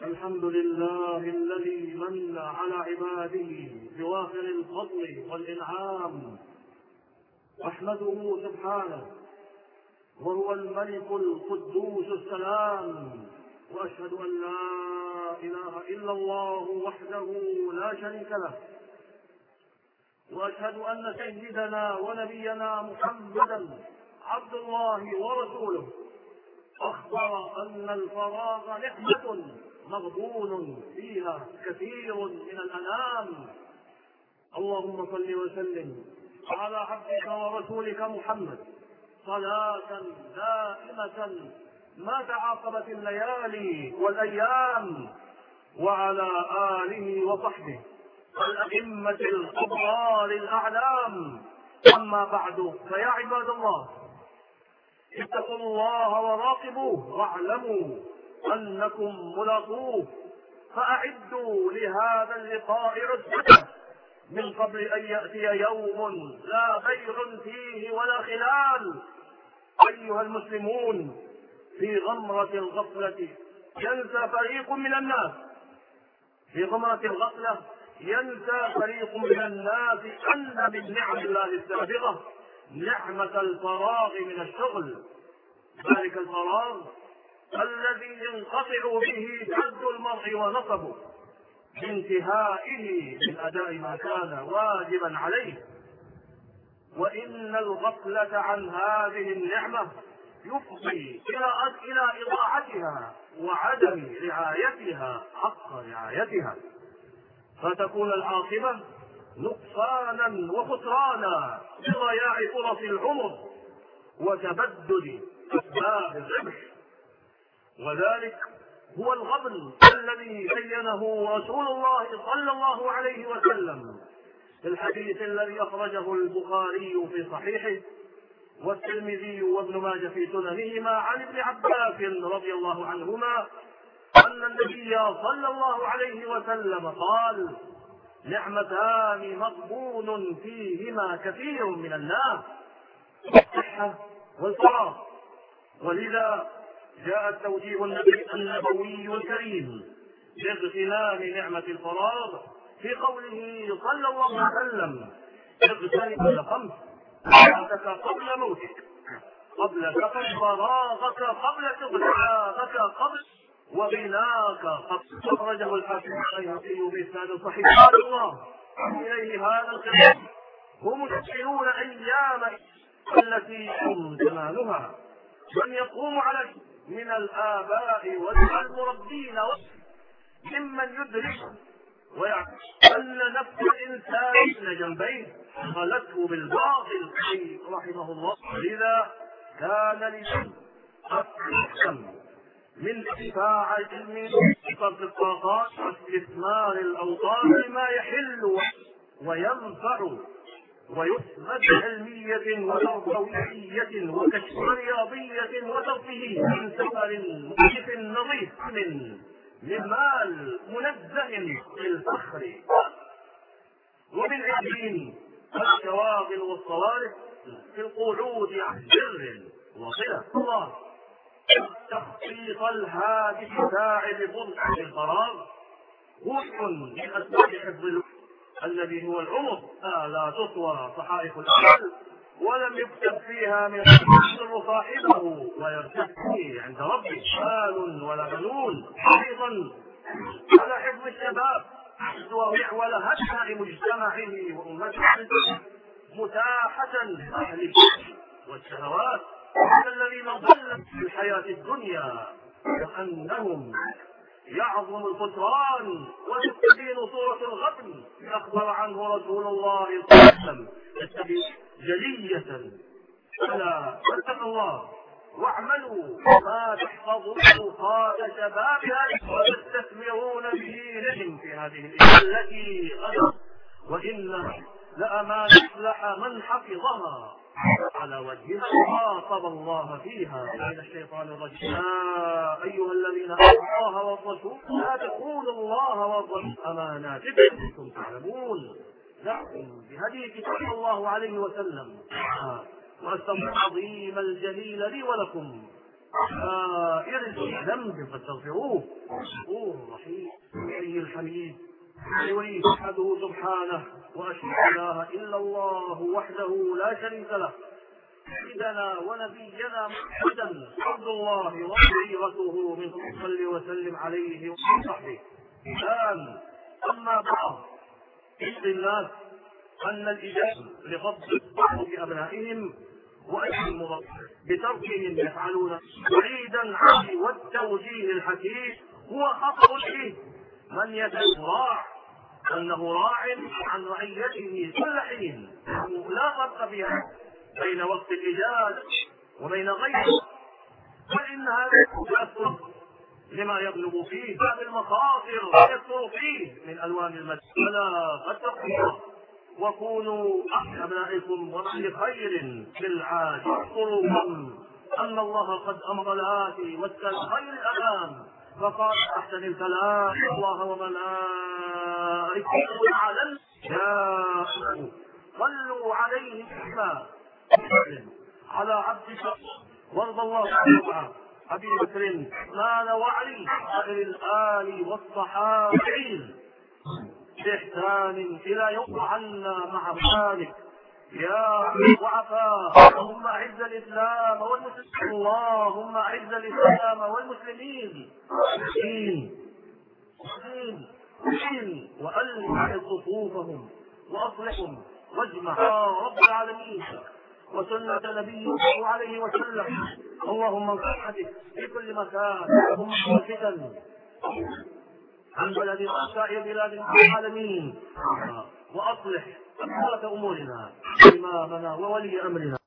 الحمد لله الذي من على عباده بوافر الفضل والإنعام، أحمده سبحانه وهو الملك القدوس السلام، وأشهد أن لا إله إلا الله وحده لا شريك له، وأشهد أن سيدنا ونبينا محمدا عبد الله ورسوله أخبر أن الفراغ نعمة مغبون فيها كثير من الأنام. اللهم صل وسلم على عبدك ورسولك محمد صلاة دائمة ما تعاقبت الليالي والأيام، وعلى آله وصحبه الأئمة الأبرار الأعلام. أما بعد، فيا عباد الله، اتقوا الله وراقبوه واعلموا أنكم ملاقوه، فأعدوا لهذا اللقاء عدة من قبل أن يأتي يوم لا بيع فيه ولا خلال. أيها المسلمون، في غمرة الغفلة ينسى فريق من الناس أن من نعم الله السابقة نعمة الفراغ من الشغل، ذلك الفراغ الذي ينقطع به جد المرء ونصبه بانتهائه من أداء ما كان واجبا عليه. وإن الغفلة عن هذه النعمة يفضي إلى إضاعتها وعدم رعايتها حق رعايتها، فتكون العاقبة نقصانا وخسرانا بضياع فرص العمر وتبدد أسباب الربح. وذلك هو الغبن الذي بينه رسول الله صلى الله عليه وسلم في الحديث الذي أخرجه البخاري في صحيحه والترمذي وابن ماجه في سننهما عن ابن عباس رضي الله عنهما أن النبي صلى الله عليه وسلم قال: نعمتان مغبون فيهما كثير من الناس، الصحة والفراغ. ولذا جاء التوجيه النبوي الكريم باغتنام نعمة الفراغ في قوله صلى الله عليه وسلم: اغتنم الخمس، حياتك قبل موتك، قبل سفر فراغك، قبل شغلك قبل وغناك قبل. أخرجه الحاكم البيهقي بإسناد صحيح. قال الله إليه هذا الكلام: هم يحسنون أيام التي هم زمانها، من يقوم على من الآباء والمربين ممن يدرك ويعلم أن نفس الإنسان بين جنبيه غلته بالباطل رحمه الله. لذا كان لشيء أحسن من ادفاع علم صرف الطاقات واستثمار الأوطان بما يحل وينفع ويثبت علمية وتربوية وكشف رياضية وترفيهية من سفر مكلف نظيف من مال منزه للفخر ومن علم الشواغل والصوارف في القعود عن سر وصلة الله. تخطيط الهاتف ساعد بضع القرار روح من أسباب حفظ الذي هو العمر لا تطوى صحائف الأعمال ولم يكتب فيها من يسر صاحبه ويرتقي عند ربه مال ولا بنون. أيضا على حفظ الشباب ومعول هدأ مجتمعه وأمته متاحة أهل والشهوات الذين ضلت في الحياة الدنيا، وأنهم يعظم الخسران وتستبين صورة الغبن أخبر عنه رسول الله صلى الله عليه وسلم جلية. فلا فاتقوا الله واعملوا ما تحفظون أوقات شبابها وتستثمرون بدينهم في هذه الأيام التي غدت، وإن لأمان أفلح من حفظها على وجهها خاطب الله فيها من الشيطان الرجيم: يا أيها الذين آمنوا الله والرسول لا تخونوا الله والرسول أماناتكم أنتم تعلمون. دعكم بهديك صلى الله عليه وسلم. وأستغفر العظيم الجليل لي ولكم سائر الذنب فاستغفروه غفور رحيم حي الحميد ولي احده سبحانه واشهد ان لا اله الا الله وحده لا شريك له سيدنا ونبينا محمدا عبد الله وخليفته من صل وسلم عليه وصحبه الان اما بعد يدري الناس ان الاجابه لغض البصر بابنائهم وأجل بتركهم يفعلون بعيدا عن والتوجيه الحكيم هو خطأ فيه من يدعو راع أنه راع عن رعيته كل حين لا فرق فيها بين وقت الإجازة وبين غيره فإن هذا يأثر لما يغلب فيه باب المخاطر ويكثر فيه من ألوان المسجد فلا فاتقوا وكونوا أبنائكم ومن خير بالعاج اذكروهم أن الله قد أمر الآتي والخير الأمام فقال أحسن الكلام الله وملائكته على الجاء صلوا عليه بما على عبدك وارض الله عنه أبي بكر عثمان وعلي سائر الآل والصحابين بإحسان إلى يوم عنا مع ذلك يا ضعفاء اللهم أعز الإسلام والمسلمين اللهم أعز الإسلام والمسلمين وألف صفوفهم وأصلحهم واجمع يا رب العالمين وسنة نبيه عليه وسلم اللهم انصحك في كل مكان اللهم الفتن عن بلد سائر بلاد العالمين واصلح ولاة امورنا امامنا وولي امرنا